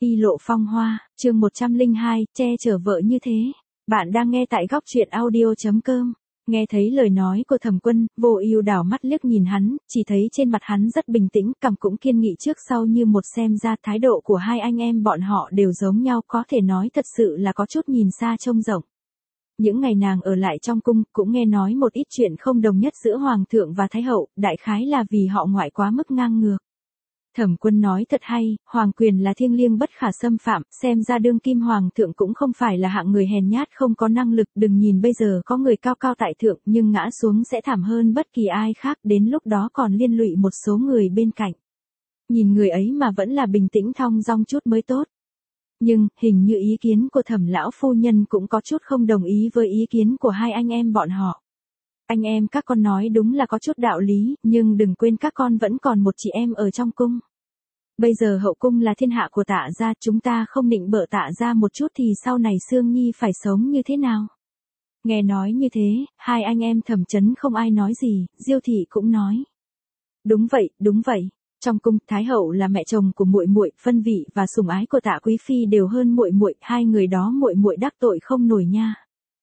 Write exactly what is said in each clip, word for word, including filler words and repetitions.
Y lộ phong hoa, chương một trăm lẻ hai, che chở vợ như thế. Bạn đang nghe tại góc truyện audio chấm com. Nghe thấy lời nói của Thẩm Quân, Vô Ưu đảo mắt liếc nhìn hắn, chỉ thấy trên mặt hắn rất bình tĩnh, cằm cũng kiên nghị trước sau như một, xem ra thái độ của hai anh em bọn họ đều giống nhau, có thể nói thật sự là có chút nhìn xa trông rộng. Những ngày nàng ở lại trong cung, cũng nghe nói một ít chuyện không đồng nhất giữa hoàng thượng và thái hậu, đại khái là vì họ ngoại quá mức ngang ngược. Thẩm Quân nói thật hay, hoàng quyền là thiêng liêng bất khả xâm phạm, xem ra đương kim hoàng thượng cũng không phải là hạng người hèn nhát không có năng lực, đừng nhìn bây giờ có người cao cao tại thượng nhưng ngã xuống sẽ thảm hơn bất kỳ ai khác, đến lúc đó còn liên lụy một số người bên cạnh. Nhìn người ấy mà vẫn là bình tĩnh thong dong chút mới tốt. Nhưng, hình như ý kiến của Thẩm lão phu nhân cũng có chút không đồng ý với ý kiến của hai anh em bọn họ. Anh em các con nói đúng là có chút đạo lý, nhưng đừng quên các con vẫn còn một chị em ở trong cung. Bây giờ hậu cung là thiên hạ của Tạ gia, chúng ta không định bợ Tạ gia một chút thì sau này Sương Nhi phải sống như thế nào? Nghe nói như thế, hai anh em Thẩm Chấn không ai nói gì, Diêu thị cũng nói. Đúng vậy, đúng vậy. Trong cung, Thái hậu là mẹ chồng của muội muội, phân vị và sủng ái của Tạ quý phi đều hơn muội muội, hai người đó muội muội đắc tội không nổi nha.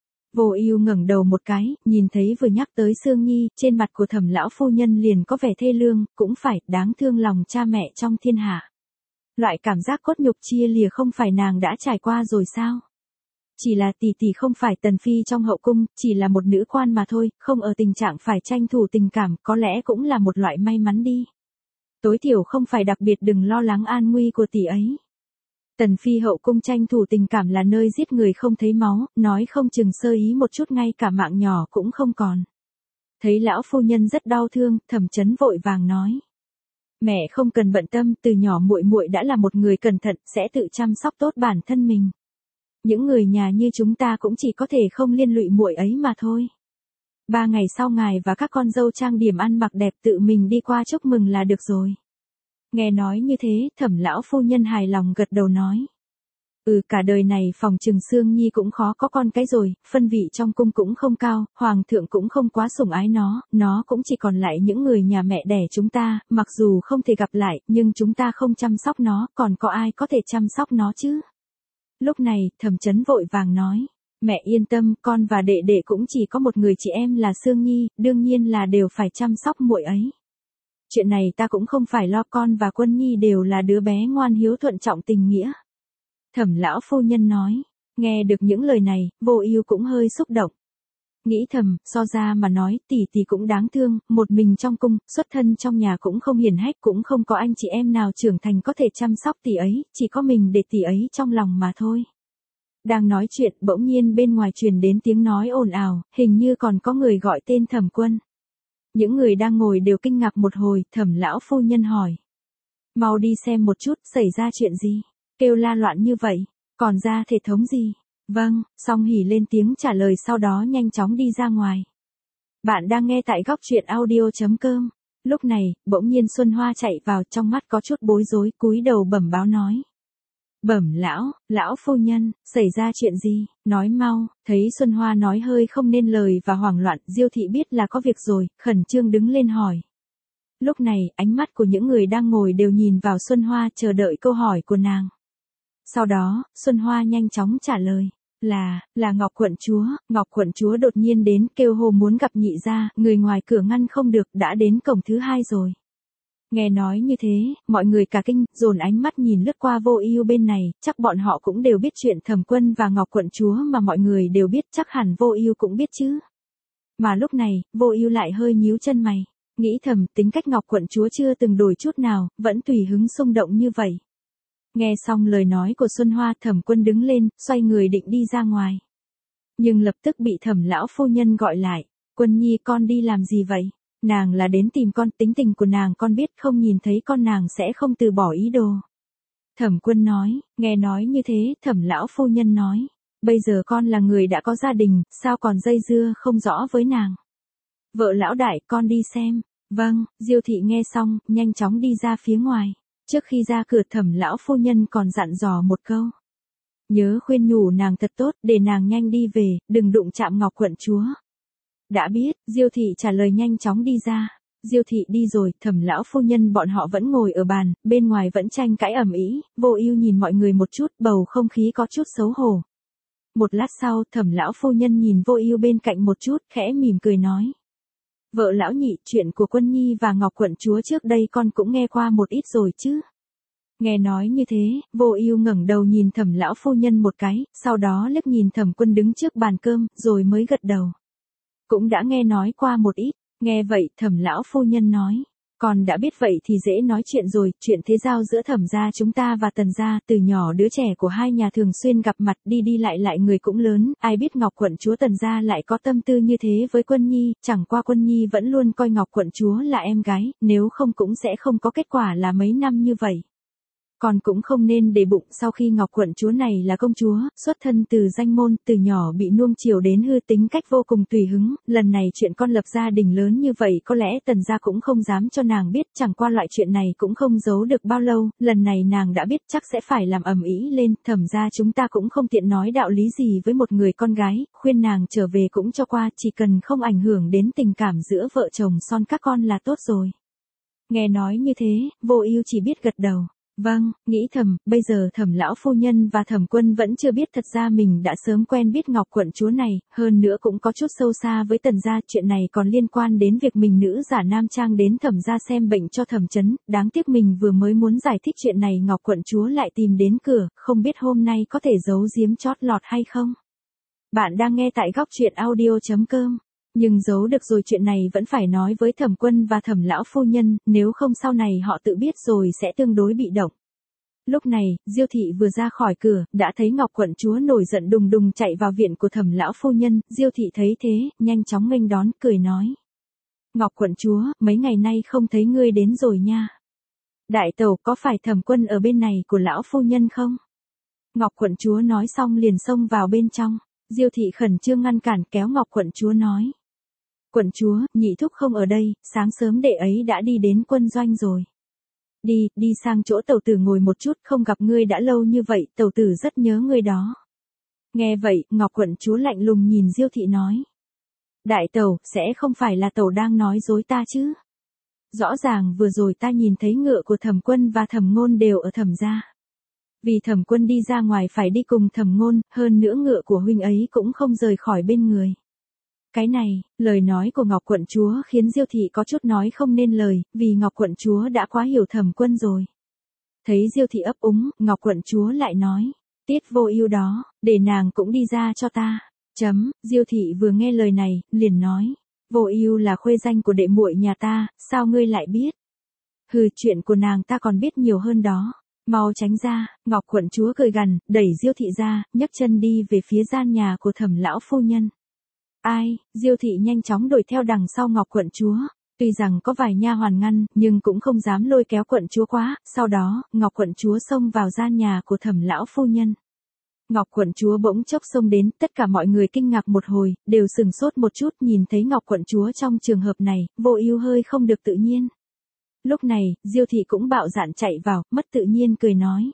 Vô Ưu ngẩng đầu một cái, nhìn thấy vừa nhắc tới Sương Nhi, trên mặt của Thẩm lão phu nhân liền có vẻ thê lương, cũng phải, đáng thương lòng cha mẹ trong thiên hạ. Loại cảm giác cốt nhục chia lìa không phải nàng đã trải qua rồi sao? Chỉ là tỷ tỷ không phải tần phi trong hậu cung, chỉ là một nữ quan mà thôi, không ở tình trạng phải tranh thủ tình cảm, có lẽ cũng là một loại may mắn đi. Tối thiểu không phải đặc biệt đừng lo lắng an nguy của tỷ ấy. Tần phi hậu cung tranh thủ tình cảm là nơi giết người không thấy máu, nói không chừng sơ ý một chút ngay cả mạng nhỏ cũng không còn. Thấy lão phu nhân rất đau thương, Thẩm Chấn vội vàng nói: "Mẹ không cần bận tâm, từ nhỏ muội muội đã là một người cẩn thận, sẽ tự chăm sóc tốt bản thân mình. Những người nhà như chúng ta cũng chỉ có thể không liên lụy muội ấy mà thôi. Ba ngày sau ngài và các con dâu trang điểm ăn mặc đẹp tự mình đi qua chúc mừng là được rồi." Nghe nói như thế, Thẩm lão phu nhân hài lòng gật đầu nói: "Ừ, cả đời này phòng trừng Sương Nhi cũng khó có con cái rồi, phân vị trong cung cũng không cao, hoàng thượng cũng không quá sủng ái nó, nó cũng chỉ còn lại những người nhà mẹ đẻ chúng ta, mặc dù không thể gặp lại, nhưng chúng ta không chăm sóc nó, còn có ai có thể chăm sóc nó chứ?" Lúc này, Thẩm Chấn vội vàng nói: "Mẹ yên tâm, con và đệ đệ cũng chỉ có một người chị em là Sương Nhi, đương nhiên là đều phải chăm sóc muội ấy. Chuyện này ta cũng không phải lo, con và Quân Nhi đều là đứa bé ngoan hiếu thuận trọng tình nghĩa." Thẩm lão phu nhân nói. Nghe được những lời này, Vô Ưu cũng hơi xúc động. Nghĩ thầm, so ra mà nói, tỷ tỷ cũng đáng thương, một mình trong cung, xuất thân trong nhà cũng không hiển hách, cũng không có anh chị em nào trưởng thành có thể chăm sóc tỷ ấy, chỉ có mình để tỷ ấy trong lòng mà thôi. Đang nói chuyện, bỗng nhiên bên ngoài truyền đến tiếng nói ồn ào, hình như còn có người gọi tên Thẩm Quân. Những người đang ngồi đều kinh ngạc một hồi, Thẩm lão phu nhân hỏi: "Mau đi xem một chút, xảy ra chuyện gì? Kêu la loạn như vậy, còn ra thể thống gì?" "Vâng." Song Hỉ lên tiếng trả lời, sau đó nhanh chóng đi ra ngoài. Bạn đang nghe tại góc truyện audio chấm com. Lúc này, bỗng nhiên Xuân Hoa chạy vào, trong mắt có chút bối rối, cúi đầu bẩm báo nói: "Bẩm lão, lão phu nhân, xảy ra chuyện gì, nói mau." Thấy Xuân Hoa nói hơi không nên lời và hoảng loạn, Diêu thị biết là có việc rồi, khẩn trương đứng lên hỏi. Lúc này, ánh mắt của những người đang ngồi đều nhìn vào Xuân Hoa, chờ đợi câu hỏi của nàng. Sau đó, Xuân Hoa nhanh chóng trả lời: Là, là Ngọc quận chúa, Ngọc quận chúa đột nhiên đến, kêu hồ muốn gặp nhị gia, người ngoài cửa ngăn không được, đã đến cổng thứ hai rồi." Nghe nói như thế, mọi người cả kinh, dồn ánh mắt nhìn lướt qua Vô Ưu bên này, chắc bọn họ cũng đều biết chuyện Thẩm Quân và Ngọc quận chúa mà mọi người đều biết, chắc hẳn Vô Ưu cũng biết chứ. Mà lúc này, Vô Ưu lại hơi nhíu chân mày, nghĩ thầm, tính cách Ngọc quận chúa chưa từng đổi chút nào, vẫn tùy hứng xung động như vậy. Nghe xong lời nói của Xuân Hoa, Thẩm Quân đứng lên, xoay người định đi ra ngoài. Nhưng lập tức bị Thẩm lão phu nhân gọi lại: "Quân Nhi, con đi làm gì vậy? Nàng là đến tìm con, tính tình của nàng con biết, không nhìn thấy con nàng sẽ không từ bỏ ý đồ." Thẩm Quân nói. Nghe nói như thế, Thẩm lão phu nhân nói: "Bây giờ con là người đã có gia đình, sao còn dây dưa không rõ với nàng? Vợ lão đại, con đi xem." "Vâng." Diêu thị nghe xong, nhanh chóng đi ra phía ngoài. Trước khi ra cửa, Thẩm lão phu nhân còn dặn dò một câu: "Nhớ khuyên nhủ nàng thật tốt, để nàng nhanh đi về, đừng đụng chạm Ngọc quận chúa." "Đã biết." Diêu thị trả lời nhanh chóng đi ra. Diêu thị đi rồi, Thẩm lão phu nhân bọn họ vẫn ngồi ở bàn, bên ngoài vẫn tranh cãi ầm ĩ, Vô Ưu nhìn mọi người một chút, bầu không khí có chút xấu hổ. Một lát sau, Thẩm lão phu nhân nhìn Vô Ưu bên cạnh một chút, khẽ mỉm cười nói: "Vợ lão nhị, chuyện của Quân Nhi và Ngọc quận chúa trước đây con cũng nghe qua một ít rồi chứ?" Nghe nói như thế, Vô Ưu ngẩng đầu nhìn Thẩm lão phu nhân một cái, sau đó liếc nhìn Thẩm Quân đứng trước bàn cơm, rồi mới gật đầu. Cũng đã nghe nói qua một ít. Nghe vậy, Thẩm lão phu nhân nói: "Con đã biết vậy thì dễ nói chuyện rồi, chuyện thế giao giữa Thẩm gia chúng ta và Tần gia, từ nhỏ đứa trẻ của hai nhà thường xuyên gặp mặt, đi đi lại lại người cũng lớn, ai biết Ngọc quận chúa Tần gia lại có tâm tư như thế với Quân Nhi, chẳng qua Quân Nhi vẫn luôn coi Ngọc quận chúa là em gái, nếu không cũng sẽ không có kết quả là mấy năm như vậy. Con cũng không nên để bụng, sau khi Ngọc quận chúa này là công chúa, xuất thân từ danh môn, từ nhỏ bị nuông chiều đến hư, tính cách vô cùng tùy hứng, lần này chuyện con lập gia đình lớn như vậy có lẽ Tần gia cũng không dám cho nàng biết, chẳng qua loại chuyện này cũng không giấu được bao lâu, lần này nàng đã biết chắc sẽ phải làm ầm ĩ lên, Thẩm gia chúng ta cũng không tiện nói đạo lý gì với một người con gái, khuyên nàng trở về cũng cho qua, chỉ cần không ảnh hưởng đến tình cảm giữa vợ chồng son các con là tốt rồi." Nghe nói như thế, Vô Ưu chỉ biết gật đầu. Vâng, nghĩ thầm, bây giờ Thẩm lão phu nhân và Thẩm Quân vẫn chưa biết thật ra mình đã sớm quen biết Ngọc quận chúa này, hơn nữa cũng có chút sâu xa với Tần gia, chuyện này còn liên quan đến việc mình nữ giả nam trang đến Thẩm gia xem bệnh cho Thẩm Chấn, đáng tiếc mình vừa mới muốn giải thích chuyện này Ngọc quận chúa lại tìm đến cửa, không biết hôm nay có thể giấu giếm chót lọt hay không. Bạn đang nghe tại góc truyện audio chấm com. Nhưng giấu được rồi, chuyện này vẫn phải nói với Thẩm Quân và Thẩm lão phu nhân, nếu không sau này họ tự biết rồi sẽ tương đối bị động. Lúc này, Diêu thị vừa ra khỏi cửa, đã thấy Ngọc quận chúa nổi giận đùng đùng chạy vào viện của Thẩm lão phu nhân, Diêu thị thấy thế, nhanh chóng nghênh đón, cười nói: "Ngọc quận chúa, mấy ngày nay không thấy ngươi đến rồi nha. Đại tẩu, có phải Thẩm Quân ở bên này của lão phu nhân không?" Ngọc quận chúa nói xong liền xông vào bên trong. Diêu thị khẩn trương ngăn cản, kéo Ngọc quận chúa nói: "Quận chúa, nhị thúc không ở đây, sáng sớm đệ ấy đã đi đến quân doanh rồi. Đi, đi sang chỗ tẩu tử ngồi một chút, không gặp ngươi đã lâu như vậy, tẩu tử rất nhớ ngươi đó." Nghe vậy, Ngọc quận chúa lạnh lùng nhìn Diêu thị nói: "Đại tẩu, sẽ không phải là tẩu đang nói dối ta chứ? Rõ ràng vừa rồi ta nhìn thấy ngựa của Thẩm Quân và Thẩm Ngôn đều ở Thẩm gia. Vì Thẩm Quân đi ra ngoài phải đi cùng Thẩm Ngôn, hơn nữa ngựa của huynh ấy cũng không rời khỏi bên người." Cái này, lời nói của Ngọc quận chúa khiến Diêu thị có chút nói không nên lời, vì Ngọc quận chúa đã quá hiểu Thẩm Quân rồi. Thấy Diêu thị ấp úng, Ngọc quận chúa lại nói: "Tiết Vô Ưu đó, để nàng cũng đi ra cho ta." Chấm, Diêu thị vừa nghe lời này, liền nói: "Vô Ưu là khuê danh của đệ muội nhà ta, sao ngươi lại biết?" "Hừ, chuyện của nàng ta còn biết nhiều hơn đó. Mau tránh ra." Ngọc quận chúa cười gằn, đẩy Diêu thị ra, nhấc chân đi về phía gian nhà của Thẩm lão phu nhân. Ai, Diêu thị nhanh chóng đuổi theo đằng sau Ngọc quận chúa. Tuy rằng có vài nha hoàn ngăn, nhưng cũng không dám lôi kéo quận chúa quá, sau đó, Ngọc quận chúa xông vào gian nhà của Thẩm lão phu nhân. Ngọc quận chúa bỗng chốc xông đến, tất cả mọi người kinh ngạc một hồi, đều sừng sốt một chút nhìn thấy Ngọc quận chúa trong trường hợp này, Vô Ưu hơi không được tự nhiên. Lúc này, Diêu thị cũng bạo dạn chạy vào, mất tự nhiên cười nói: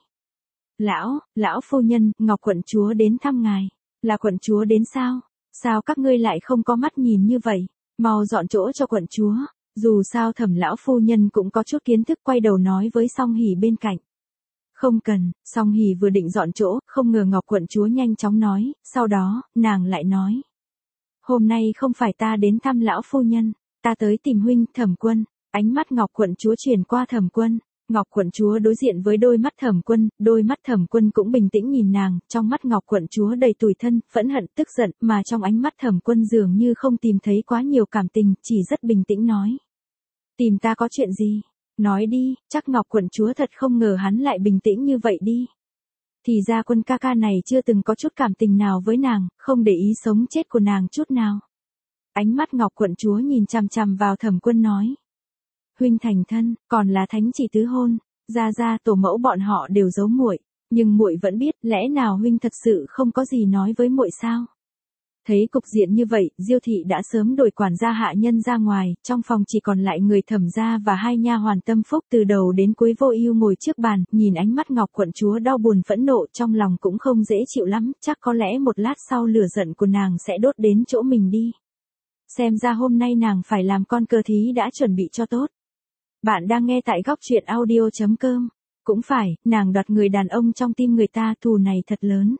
"Lão, lão phu nhân, Ngọc quận chúa đến thăm ngài." "Là quận chúa đến sao? Sao các ngươi lại không có mắt nhìn như vậy? Mau dọn chỗ cho quận chúa." Dù sao Thẩm lão phu nhân cũng có chút kiến thức, quay đầu nói với Song Hỉ bên cạnh: "Không cần." Song Hỉ vừa định dọn chỗ, không ngờ Ngọc quận chúa nhanh chóng nói, sau đó, nàng lại nói: "Hôm nay không phải ta đến thăm lão phu nhân, ta tới tìm huynh, Thẩm Quân." Ánh mắt Ngọc quận chúa chuyển qua Thẩm Quân. Ngọc quận chúa đối diện với đôi mắt Thẩm Quân, đôi mắt Thẩm Quân cũng bình tĩnh nhìn nàng, trong mắt Ngọc quận chúa đầy tủi thân, phẫn hận, tức giận, mà trong ánh mắt Thẩm Quân dường như không tìm thấy quá nhiều cảm tình, chỉ rất bình tĩnh nói: "Tìm ta có chuyện gì? Nói đi." Chắc Ngọc quận chúa thật không ngờ hắn lại bình tĩnh như vậy đi. Thì ra Quân ca ca này chưa từng có chút cảm tình nào với nàng, không để ý sống chết của nàng chút nào. Ánh mắt Ngọc quận chúa nhìn chằm chằm vào Thẩm Quân nói: "Huynh thành thân, còn là thánh chỉ tứ hôn, gia gia tổ mẫu bọn họ đều giấu muội, nhưng muội vẫn biết, lẽ nào huynh thật sự không có gì nói với muội sao?" Thấy cục diện như vậy, Diêu thị đã sớm đuổi quản gia hạ nhân ra ngoài, trong phòng chỉ còn lại người Thẩm gia và hai nha hoàn tâm phúc, từ đầu đến cuối Vô Ưu ngồi trước bàn, nhìn ánh mắt Ngọc quận chúa đau buồn phẫn nộ, trong lòng cũng không dễ chịu lắm, chắc có lẽ một lát sau lửa giận của nàng sẽ đốt đến chỗ mình đi. Xem ra hôm nay nàng phải làm con cờ thí đã chuẩn bị cho tốt. Bạn đang nghe tại góc truyện audio.com. Cũng phải, nàng đoạt người đàn ông trong tim người ta, thù này thật lớn.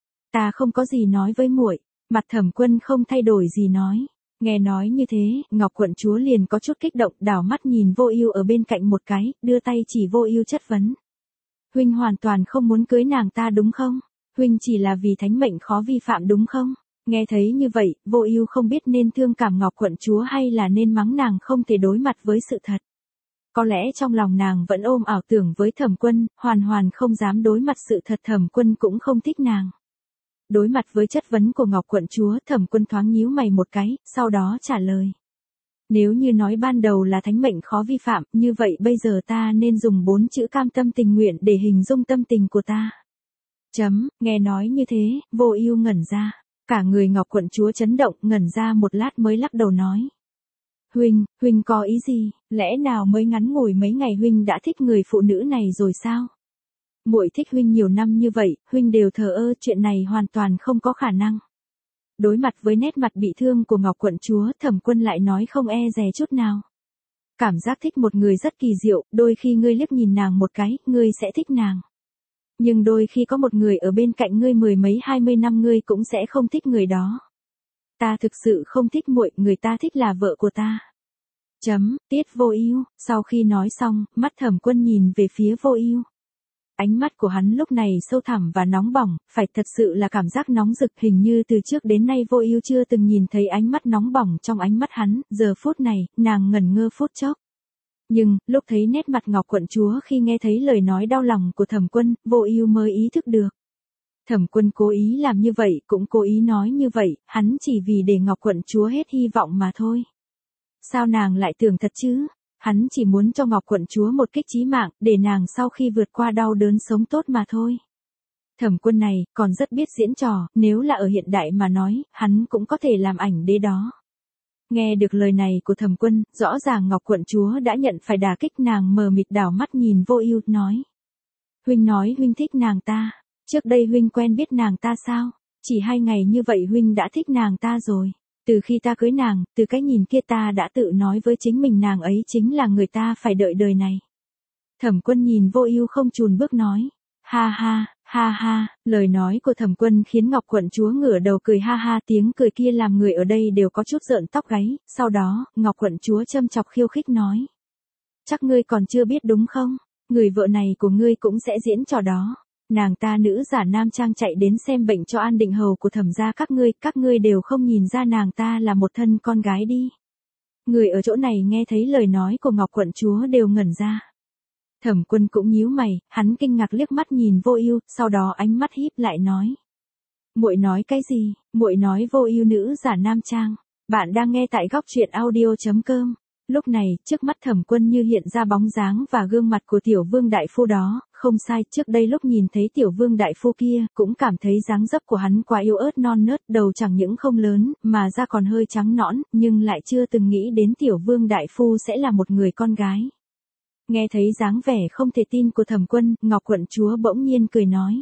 Ta không có gì nói với muội. Mặt Thẩm Quân không thay đổi gì nói. Nghe nói như thế, Ngọc quận chúa liền có chút kích động, đảo mắt nhìn Vô Ưu ở bên cạnh một cái, đưa tay chỉ Vô Ưu chất vấn. Huynh hoàn toàn không muốn cưới nàng ta đúng không? Huynh chỉ là vì thánh mệnh khó vi phạm đúng không? Nghe thấy như vậy, Vô Ưu không biết nên thương cảm Ngọc quận chúa hay là nên mắng nàng không thể đối mặt với sự thật. Có lẽ trong lòng nàng vẫn ôm ảo tưởng với Thẩm Quân, hoàn hoàn không dám đối mặt sự thật, Thẩm Quân cũng không thích nàng. Đối mặt với chất vấn của Ngọc quận chúa, Thẩm Quân thoáng nhíu mày một cái, sau đó trả lời. Nếu như nói ban đầu là thánh mệnh khó vi phạm, như vậy bây giờ ta nên dùng bốn chữ cam tâm tình nguyện để hình dung tâm tình của ta. Chấm, nghe nói như thế, Vô Ưu ngẩn ra. Cả người Ngọc quận chúa chấn động, ngẩn ra một lát mới lắc đầu nói. Huynh, huynh có ý gì, lẽ nào mới ngắn ngủi mấy ngày huynh đã thích người phụ nữ này rồi sao? Muội thích huynh nhiều năm như vậy, huynh đều thờ ơ, chuyện này hoàn toàn không có khả năng. Đối mặt với nét mặt bị thương của Ngọc quận chúa, Thẩm Quân lại nói không e dè chút nào. Cảm giác thích một người rất kỳ diệu, đôi khi ngươi liếc nhìn nàng một cái, ngươi sẽ thích nàng. Nhưng đôi khi có một người ở bên cạnh ngươi mười mấy hai mươi năm ngươi cũng sẽ không thích người đó. Ta thực sự không thích muội, người ta thích là vợ của ta. Chấm, tiết Vô Ưu. Sau khi nói xong, mắt Thẩm Quân nhìn về phía Vô Ưu. Ánh mắt của hắn lúc này sâu thẳm và nóng bỏng, phải thật sự là cảm giác nóng rực, hình như từ trước đến nay Vô Ưu chưa từng nhìn thấy ánh mắt nóng bỏng trong ánh mắt hắn, giờ phút này, nàng ngẩn ngơ phút chốc. Nhưng, lúc thấy nét mặt Ngọc quận chúa khi nghe thấy lời nói đau lòng của Thẩm Quân, Vô Ưu mới ý thức được. Thẩm Quân cố ý làm như vậy, cũng cố ý nói như vậy, hắn chỉ vì để Ngọc quận chúa hết hy vọng mà thôi. Sao nàng lại tưởng thật chứ? Hắn chỉ muốn cho Ngọc quận chúa một kích chí mạng, để nàng sau khi vượt qua đau đớn sống tốt mà thôi. Thẩm Quân này, còn rất biết diễn trò, nếu là ở hiện đại mà nói, hắn cũng có thể làm ảnh đế đó. Nghe được lời này của Thẩm Quân, rõ ràng Ngọc quận chúa đã nhận phải đả kích, nàng mờ mịt đảo mắt nhìn Vô Ưu, nói. Huynh nói huynh thích nàng ta, trước đây huynh quen biết nàng ta sao? Chỉ hai ngày như vậy huynh đã thích nàng ta rồi. Từ khi ta cưới nàng, từ cái nhìn kia ta đã tự nói với chính mình nàng ấy chính là người ta phải đợi đời này. Thẩm Quân nhìn Vô Ưu không chùn bước nói. Ha ha, ha ha, lời nói của Thẩm Quân khiến Ngọc quận chúa ngửa đầu cười ha ha, tiếng cười kia làm người ở đây đều có chút rợn tóc gáy, sau đó, Ngọc quận chúa châm chọc khiêu khích nói. Chắc ngươi còn chưa biết đúng không? Người vợ này của ngươi cũng sẽ diễn trò đó. Nàng ta nữ giả nam trang chạy đến xem bệnh cho An Định hầu của Thẩm gia các ngươi, các ngươi đều không nhìn ra nàng ta là một thân con gái đi. Người ở chỗ này nghe thấy lời nói của Ngọc quận chúa đều ngẩn ra. Thẩm Quân cũng nhíu mày, hắn kinh ngạc liếc mắt nhìn Vô Ưu, sau đó ánh mắt híp lại nói. Muội nói cái gì? Muội nói Vô Ưu nữ giả nam trang. Bạn đang nghe tại góc truyện audio.com. Lúc này, trước mắt Thẩm Quân như hiện ra bóng dáng và gương mặt của tiểu vương đại phu đó, không sai, trước đây lúc nhìn thấy tiểu vương đại phu kia, cũng cảm thấy dáng dấp của hắn quá yếu ớt non nớt, đầu chẳng những không lớn, mà da còn hơi trắng nõn, nhưng lại chưa từng nghĩ đến tiểu vương đại phu sẽ là một người con gái. Nghe thấy dáng vẻ không thể tin của Thẩm Quân, Ngọc quận chúa bỗng nhiên cười nói.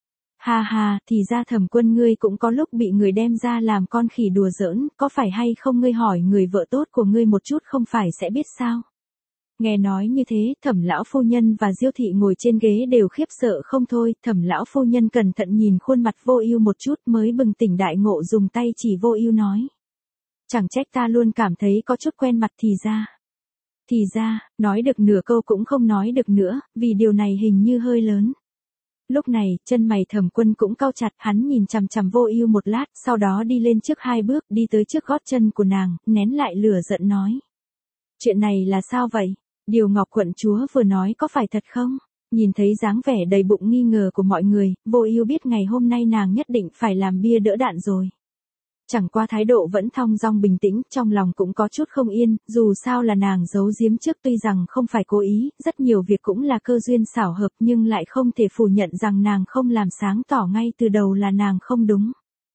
Ha ha, thì ra Thẩm Quân ngươi cũng có lúc bị người đem ra làm con khỉ đùa giỡn, có phải hay không, ngươi hỏi người vợ tốt của ngươi một chút không phải sẽ biết sao? Nghe nói như thế, Thẩm lão phu nhân và Diêu thị ngồi trên ghế đều khiếp sợ không thôi, Thẩm lão phu nhân cẩn thận nhìn khuôn mặt Vô Ưu một chút mới bừng tỉnh đại ngộ, dùng tay chỉ Vô Ưu nói. Chẳng trách ta luôn cảm thấy có chút quen mặt, thì ra. Thì ra, nói được nửa câu cũng không nói được nữa, vì điều này hình như hơi lớn. Lúc này, chân mày Thẩm Quân cũng cau chặt, hắn nhìn chằm chằm Vô Ưu một lát, sau đó đi lên trước hai bước, đi tới trước gót chân của nàng, nén lại lửa giận nói. Chuyện này là sao vậy? Điều Ngọc quận chúa vừa nói có phải thật không? Nhìn thấy dáng vẻ đầy bụng nghi ngờ của mọi người, Vô Ưu biết ngày hôm nay nàng nhất định phải làm bia đỡ đạn rồi. Chẳng qua thái độ vẫn thong dong bình tĩnh, trong lòng cũng có chút không yên, dù sao là nàng giấu giếm trước, tuy rằng không phải cố ý, rất nhiều việc cũng là cơ duyên xảo hợp, nhưng lại không thể phủ nhận rằng nàng không làm sáng tỏ ngay từ đầu là nàng không đúng.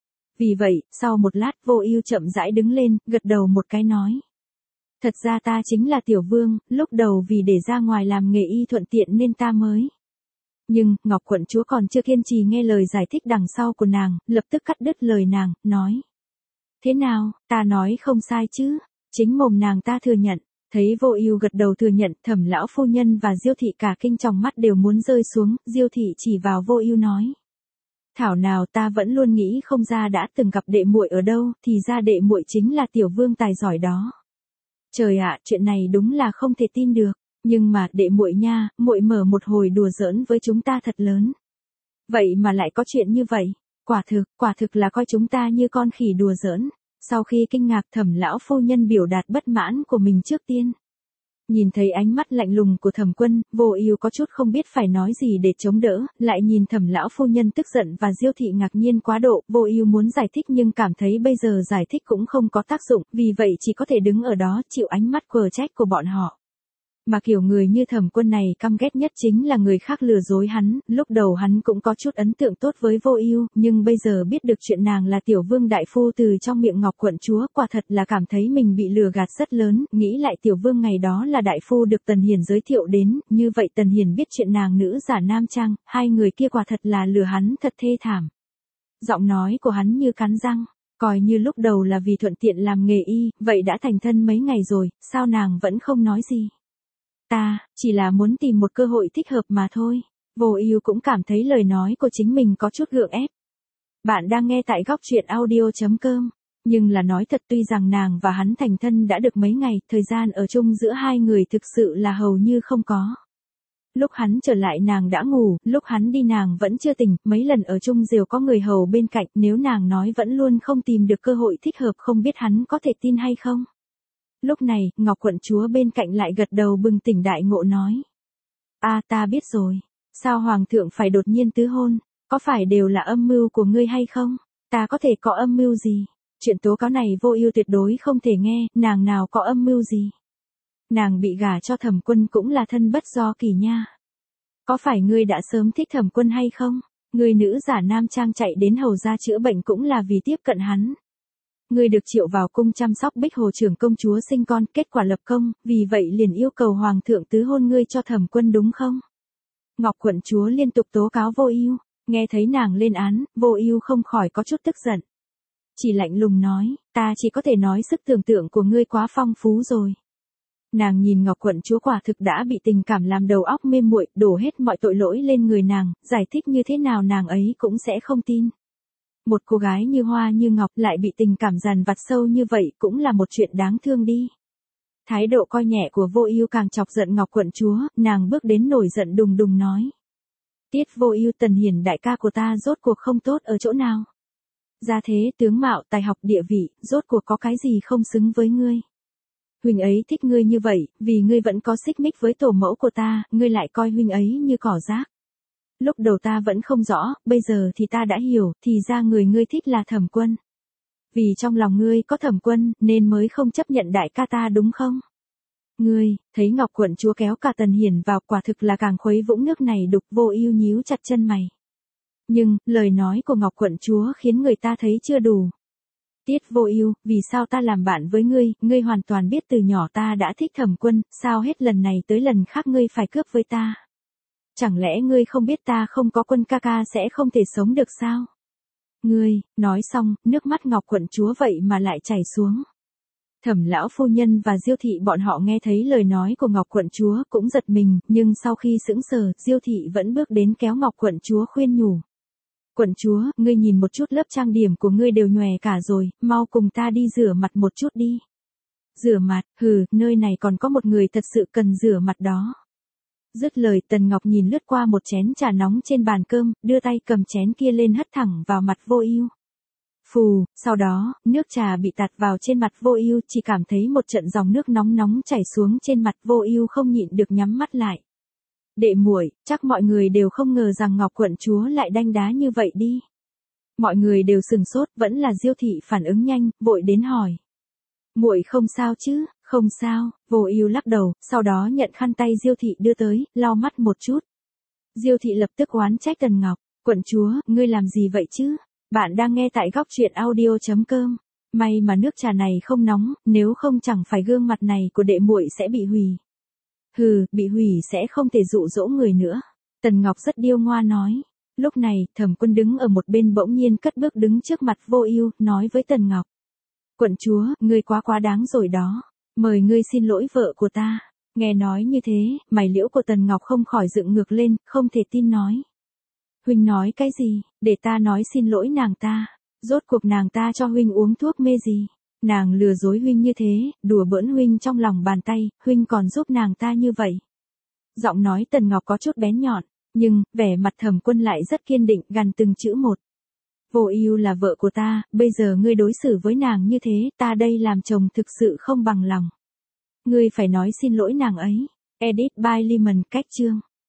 Vì vậy, sau một lát Vô Ưu chậm rãi đứng lên, gật đầu một cái nói. Thật ra ta chính là tiểu vương, lúc đầu vì để ra ngoài làm nghề y thuận tiện nên ta mới. Nhưng, Ngọc quận chúa còn chưa kiên trì nghe lời giải thích đằng sau của nàng, lập tức cắt đứt lời nàng, nói. Thế nào, ta nói không sai chứ? Chính mồm nàng ta thừa nhận. Thấy Vô Ưu gật đầu thừa nhận, Thẩm lão phu nhân và Diêu thị cả kinh tròng mắt đều muốn rơi xuống, Diêu thị chỉ vào Vô Ưu nói: "Thảo nào ta vẫn luôn nghĩ không ra đã từng gặp đệ muội ở đâu, thì ra đệ muội chính là tiểu vương tài giỏi đó." Trời ạ, chuyện này đúng là không thể tin được, nhưng mà đệ muội nha, muội mở một hồi đùa giỡn với chúng ta thật lớn. Vậy mà lại có chuyện như vậy, quả thực, quả thực là coi chúng ta như con khỉ đùa giỡn. Sau khi kinh ngạc, Thẩm lão phu nhân biểu đạt bất mãn của mình trước tiên. Nhìn thấy ánh mắt lạnh lùng của Thẩm Quân, Vô Ưu có chút không biết phải nói gì để chống đỡ, lại nhìn Thẩm lão phu nhân tức giận và Diêu thị ngạc nhiên quá độ, Vô Ưu muốn giải thích nhưng cảm thấy bây giờ giải thích cũng không có tác dụng, vì vậy chỉ có thể đứng ở đó chịu ánh mắt quở trách của bọn họ. Mà kiểu người như Thẩm Quân này căm ghét nhất chính là người khác lừa dối hắn, lúc đầu hắn cũng có chút ấn tượng tốt với Vô Ưu, nhưng bây giờ biết được chuyện nàng là tiểu vương đại phu từ trong miệng Ngọc quận chúa, quả thật là cảm thấy mình bị lừa gạt rất lớn, nghĩ lại tiểu vương ngày đó là đại phu được Tần Hiền giới thiệu đến, như vậy Tần Hiền biết chuyện nàng nữ giả nam trang, hai người kia quả thật là lừa hắn thật thê thảm. Giọng nói của hắn như cắn răng, coi như lúc đầu là vì thuận tiện làm nghề y, vậy đã thành thân mấy ngày rồi, sao nàng vẫn không nói gì? Ta, chỉ là muốn tìm một cơ hội thích hợp mà thôi. Vô Ưu cũng cảm thấy lời nói của chính mình có chút gượng ép. Bạn đang nghe tại góc truyện audio chấm com. Nhưng là nói thật, tuy rằng nàng và hắn thành thân đã được mấy ngày, thời gian ở chung giữa hai người thực sự là hầu như không có. Lúc hắn trở lại nàng đã ngủ, lúc hắn đi nàng vẫn chưa tỉnh, mấy lần ở chung đều có người hầu bên cạnh, nếu nàng nói vẫn luôn không tìm được cơ hội thích hợp không biết hắn có thể tin hay không. Lúc này, Ngọc quận chúa bên cạnh lại gật đầu bừng tỉnh đại ngộ nói: "A à, ta biết rồi, sao hoàng thượng phải đột nhiên tứ hôn, có phải đều là âm mưu của ngươi hay không? Ta có thể có âm mưu gì? Chuyện tố cáo này Vô Ưu tuyệt đối không thể nghe, nàng nào có âm mưu gì? Nàng bị gả cho Thẩm Quân cũng là thân bất do kỳ nha. Có phải ngươi đã sớm thích Thẩm Quân hay không? Ngươi nữ giả nam trang chạy đến hầu gia chữa bệnh cũng là vì tiếp cận hắn. Ngươi được triệu vào cung chăm sóc Bích Hồ trưởng công chúa sinh con, kết quả lập công, vì vậy liền yêu cầu hoàng thượng tứ hôn ngươi cho Thẩm Quân đúng không?" Ngọc quận chúa liên tục tố cáo Vô Ưu, nghe thấy nàng lên án, Vô Ưu không khỏi có chút tức giận. Chỉ lạnh lùng nói: "Ta chỉ có thể nói sức tưởng tượng của ngươi quá phong phú rồi." Nàng nhìn Ngọc quận chúa quả thực đã bị tình cảm làm đầu óc mê muội, đổ hết mọi tội lỗi lên người nàng, giải thích như thế nào nàng ấy cũng sẽ không tin. Một cô gái như hoa như ngọc lại bị tình cảm dằn vặt sâu như vậy cũng là một chuyện đáng thương đi. Thái độ coi nhẹ của Vô Ưu càng chọc giận Ngọc quận chúa, nàng bước đến nổi giận đùng đùng nói: "Tiết Vô Ưu, Tần Hiền đại ca của ta rốt cuộc không tốt ở chỗ nào? Gia thế, tướng mạo, tài học, địa vị, rốt cuộc có cái gì không xứng với ngươi? Huynh ấy thích ngươi như vậy, vì ngươi vẫn có xích mích với tổ mẫu của ta, ngươi lại coi huynh ấy như cỏ rác. Lúc đầu ta vẫn không rõ, bây giờ thì ta đã hiểu, thì ra người ngươi thích là Thẩm Quân. Vì trong lòng ngươi có Thẩm Quân, nên mới không chấp nhận đại ca ta đúng không?" Ngươi, thấy Ngọc quận chúa kéo cả Tần Hiền vào, quả thực là càng khuấy vũng nước này đục. Vô Ưu nhíu chặt chân mày. Nhưng, lời nói của Ngọc quận chúa khiến người ta thấy chưa đủ. "Tiết Vô Ưu, vì sao ta làm bạn với ngươi, ngươi hoàn toàn biết từ nhỏ ta đã thích Thẩm Quân, sao hết lần này tới lần khác ngươi phải cướp với ta? Chẳng lẽ ngươi không biết ta không có Quân ca ca sẽ không thể sống được sao? Ngươi." Nói xong, nước mắt Ngọc quận chúa vậy mà lại chảy xuống. Thẩm lão phu nhân và Diêu thị bọn họ nghe thấy lời nói của Ngọc quận chúa cũng giật mình, nhưng sau khi sững sờ, Diêu thị vẫn bước đến kéo Ngọc quận chúa khuyên nhủ: "Quận chúa, ngươi nhìn một chút lớp trang điểm của ngươi đều nhòe cả rồi, mau cùng ta đi rửa mặt một chút đi." "Rửa mặt, hừ, nơi này còn có một người thật sự cần rửa mặt đó." Dứt lời, Tần Ngọc nhìn lướt qua một chén trà nóng trên bàn cơm, đưa tay cầm chén kia lên hất thẳng vào mặt Vô Ưu. Phù, sau đó, nước trà bị tạt vào trên mặt Vô Ưu, chỉ cảm thấy một trận dòng nước nóng nóng chảy xuống trên mặt, Vô Ưu không nhịn được nhắm mắt lại. "Đệ muội, chắc mọi người đều không ngờ rằng Ngọc quận chúa lại đanh đá như vậy đi." Mọi người đều sửng sốt, vẫn là Diêu thị phản ứng nhanh, vội đến hỏi: "Muội không sao chứ?" "Không sao." Vô Ưu lắc đầu, sau đó nhận khăn tay Diêu thị đưa tới, lau mắt một chút. Diêu thị lập tức oán trách Tần Ngọc: "Quận chúa, ngươi làm gì vậy chứ? Bạn đang nghe tại góc truyện audio chấm com. May mà nước trà này không nóng, nếu không chẳng phải gương mặt này của đệ muội sẽ bị hủy." "Hừ, bị hủy sẽ không thể dụ dỗ người nữa." Tần Ngọc rất điêu ngoa nói. Lúc này, Thẩm Quân đứng ở một bên bỗng nhiên cất bước đứng trước mặt Vô Ưu, nói với Tần Ngọc: Quận chúa, ngươi quá quá đáng rồi đó. Mời ngươi xin lỗi vợ của ta. Nghe nói như thế, mày liễu của Tần Ngọc không khỏi dựng ngược lên, không thể tin nói. Huynh nói cái gì, để ta nói xin lỗi nàng ta. Rốt cuộc nàng ta cho huynh uống thuốc mê gì? Nàng lừa dối huynh như thế, đùa bỡn huynh trong lòng bàn tay, huynh còn giúp nàng ta như vậy. Giọng nói Tần Ngọc có chút bén nhọn, nhưng, vẻ mặt Thẩm Quân lại rất kiên định, gằn từng chữ một. Vô Ưu là vợ của ta, bây giờ ngươi đối xử với nàng như thế, ta đây làm chồng thực sự không bằng lòng. Ngươi phải nói xin lỗi nàng ấy. Edit by Lemon, cách chương.